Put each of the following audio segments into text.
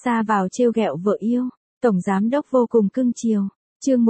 Sa vào trêu ghẹo vợ yêu, tổng giám đốc vô cùng cưng chiều. Chương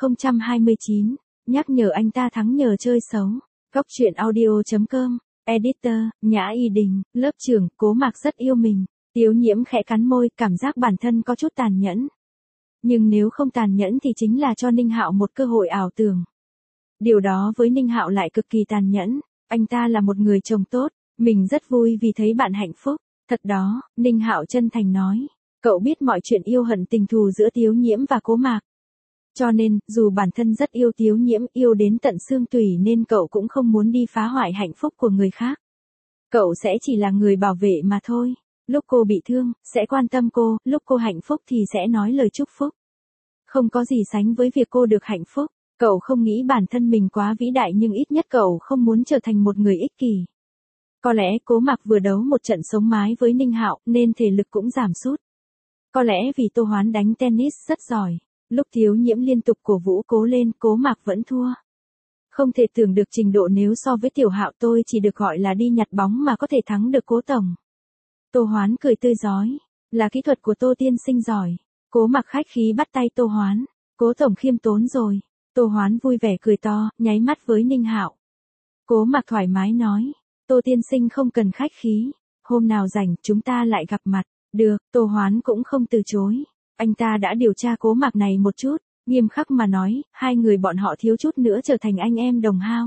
1029, nhắc nhở anh ta thắng nhờ chơi xấu. Góc truyện audio.com, editor, Nhã Y Đình, lớp trưởng, Cố Mạc rất yêu mình. Tiếu Nhiễm khẽ cắn môi, cảm giác bản thân có chút tàn nhẫn. Nhưng nếu không tàn nhẫn thì chính là cho Ninh Hạo một cơ hội ảo tưởng. Điều đó với Ninh Hạo lại cực kỳ tàn nhẫn, anh ta là một người chồng tốt, mình rất vui vì thấy bạn hạnh phúc. Thật đó, Ninh Hạo chân thành nói, cậu biết mọi chuyện yêu hận tình thù giữa Tiếu Nhiễm và Cố Mạc. Cho nên, dù bản thân rất yêu Tiếu Nhiễm, yêu đến tận xương tủy nên cậu cũng không muốn đi phá hoại hạnh phúc của người khác. Cậu sẽ chỉ là người bảo vệ mà thôi. Lúc cô bị thương, sẽ quan tâm cô, lúc cô hạnh phúc thì sẽ nói lời chúc phúc. Không có gì sánh với việc cô được hạnh phúc. Cậu không nghĩ bản thân mình quá vĩ đại nhưng ít nhất cậu không muốn trở thành một người ích kỷ. Có lẽ Cố Mạc vừa đấu một trận sống mái với Ninh Hạo nên thể lực cũng giảm sút. Có lẽ vì Tô Hoán đánh tennis rất giỏi. Lúc Tiếu Nhiễm liên tục cổ vũ Cố lên, Cố Mạc vẫn thua. Không thể tưởng được trình độ nếu so với Tiểu Hạo tôi chỉ được gọi là đi nhặt bóng mà có thể thắng được Cố tổng. Tô Hoán cười tươi rói, là kỹ thuật của Tô tiên sinh giỏi. Cố Mạc khách khí bắt tay Tô Hoán, Cố tổng khiêm tốn rồi. Tô Hoán vui vẻ cười to, nháy mắt với Ninh Hạo. Cố Mạc thoải mái nói, Tô tiên sinh không cần khách khí, hôm nào rảnh chúng ta lại gặp mặt. Được, Tô Hoán cũng không từ chối. Anh ta đã điều tra Cố Mạc này một chút, nghiêm khắc mà nói, hai người bọn họ thiếu chút nữa trở thành anh em đồng hao.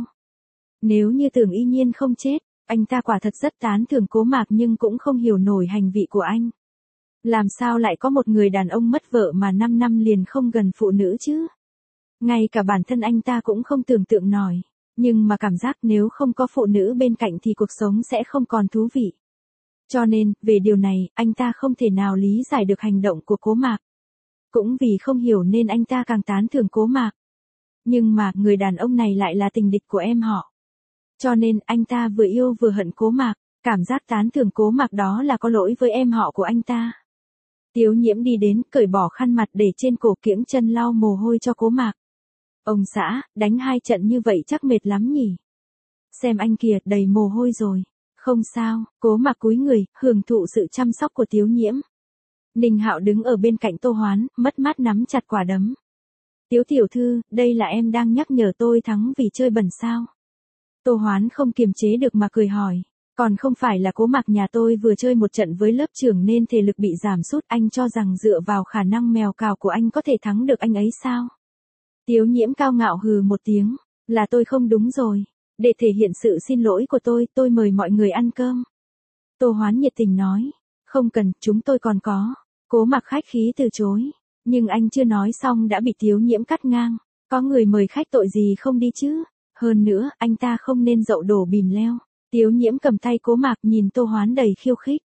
Nếu như Tưởng Y Nhiên không chết, anh ta quả thật rất tán thưởng Cố Mạc nhưng cũng không hiểu nổi hành vị của anh. Làm sao lại có một người đàn ông mất vợ mà 5 năm liền không gần phụ nữ chứ? Ngay cả bản thân anh ta cũng không tưởng tượng nổi. Nhưng mà cảm giác nếu không có phụ nữ bên cạnh thì cuộc sống sẽ không còn thú vị. Cho nên, về điều này, anh ta không thể nào lý giải được hành động của Cố Mạc. Cũng vì không hiểu nên anh ta càng tán thưởng Cố Mạc. Nhưng mà, người đàn ông này lại là tình địch của em họ. Cho nên, anh ta vừa yêu vừa hận Cố Mạc, cảm giác tán thưởng Cố Mạc đó là có lỗi với em họ của anh ta. Tiếu Nhiễm đi đến, cởi bỏ khăn mặt để trên cổ kiễng chân lau mồ hôi cho Cố Mạc. Ông xã, đánh 2 trận như vậy chắc mệt lắm nhỉ? Xem anh kìa, đầy mồ hôi rồi. Không sao, Cố Mạc cúi người, hưởng thụ sự chăm sóc của Tiếu Nhiễm. Ninh Hạo đứng ở bên cạnh Tô Hoán, mất mát nắm chặt quả đấm. Tiếu tiểu thư, đây là em đang nhắc nhở tôi thắng vì chơi bẩn sao? Tô Hoán không kiềm chế được mà cười hỏi. Còn không phải là Cố Mạc nhà tôi vừa chơi một trận với lớp trưởng nên thể lực bị giảm sút, anh cho rằng dựa vào khả năng mèo cào của anh có thể thắng được anh ấy sao? Tiếu Nhiễm cao ngạo hừ một tiếng, là tôi không đúng rồi. Để thể hiện sự xin lỗi của tôi mời mọi người ăn cơm. Tô Hoán nhiệt tình nói, không cần, chúng tôi còn có. Cố Mạc khách khí từ chối, nhưng anh chưa nói xong đã bị Tiếu Nhiễm cắt ngang. Có người mời khách tội gì không đi chứ? Hơn nữa, anh ta không nên dậu đổ bìm leo. Tiếu Nhiễm cầm tay Cố Mạc nhìn Tô Hoán đầy khiêu khích.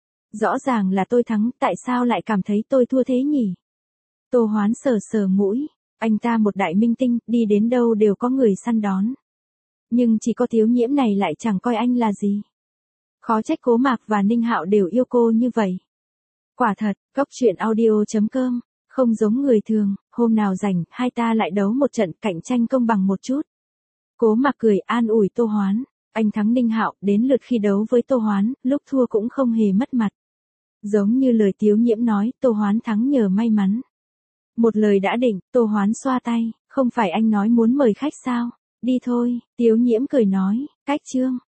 Rõ ràng là tôi thắng, tại sao lại cảm thấy tôi thua thế nhỉ? Tô Hoán sờ sờ mũi, anh ta một đại minh tinh, đi đến đâu đều có người săn đón. Nhưng chỉ có Tiếu Nhiễm này lại chẳng coi anh là gì. Khó trách Cố Mạc và Ninh Hạo đều yêu cô như vậy. Quả thật, góc truyện audio.com, không giống người thường, hôm nào rảnh, hai ta lại đấu một trận cạnh tranh công bằng một chút. Cố Mạc cười an ủi Tô Hoán, anh thắng Ninh Hạo, đến lượt khi đấu với Tô Hoán, lúc thua cũng không hề mất mặt. Giống như lời Tiếu Nhiễm nói, Tô Hoán thắng nhờ may mắn. Một lời đã định, Tô Hoán xoa tay, không phải anh nói muốn mời khách sao? Đi thôi, Tiếu Nhiễm cười nói, cách chương.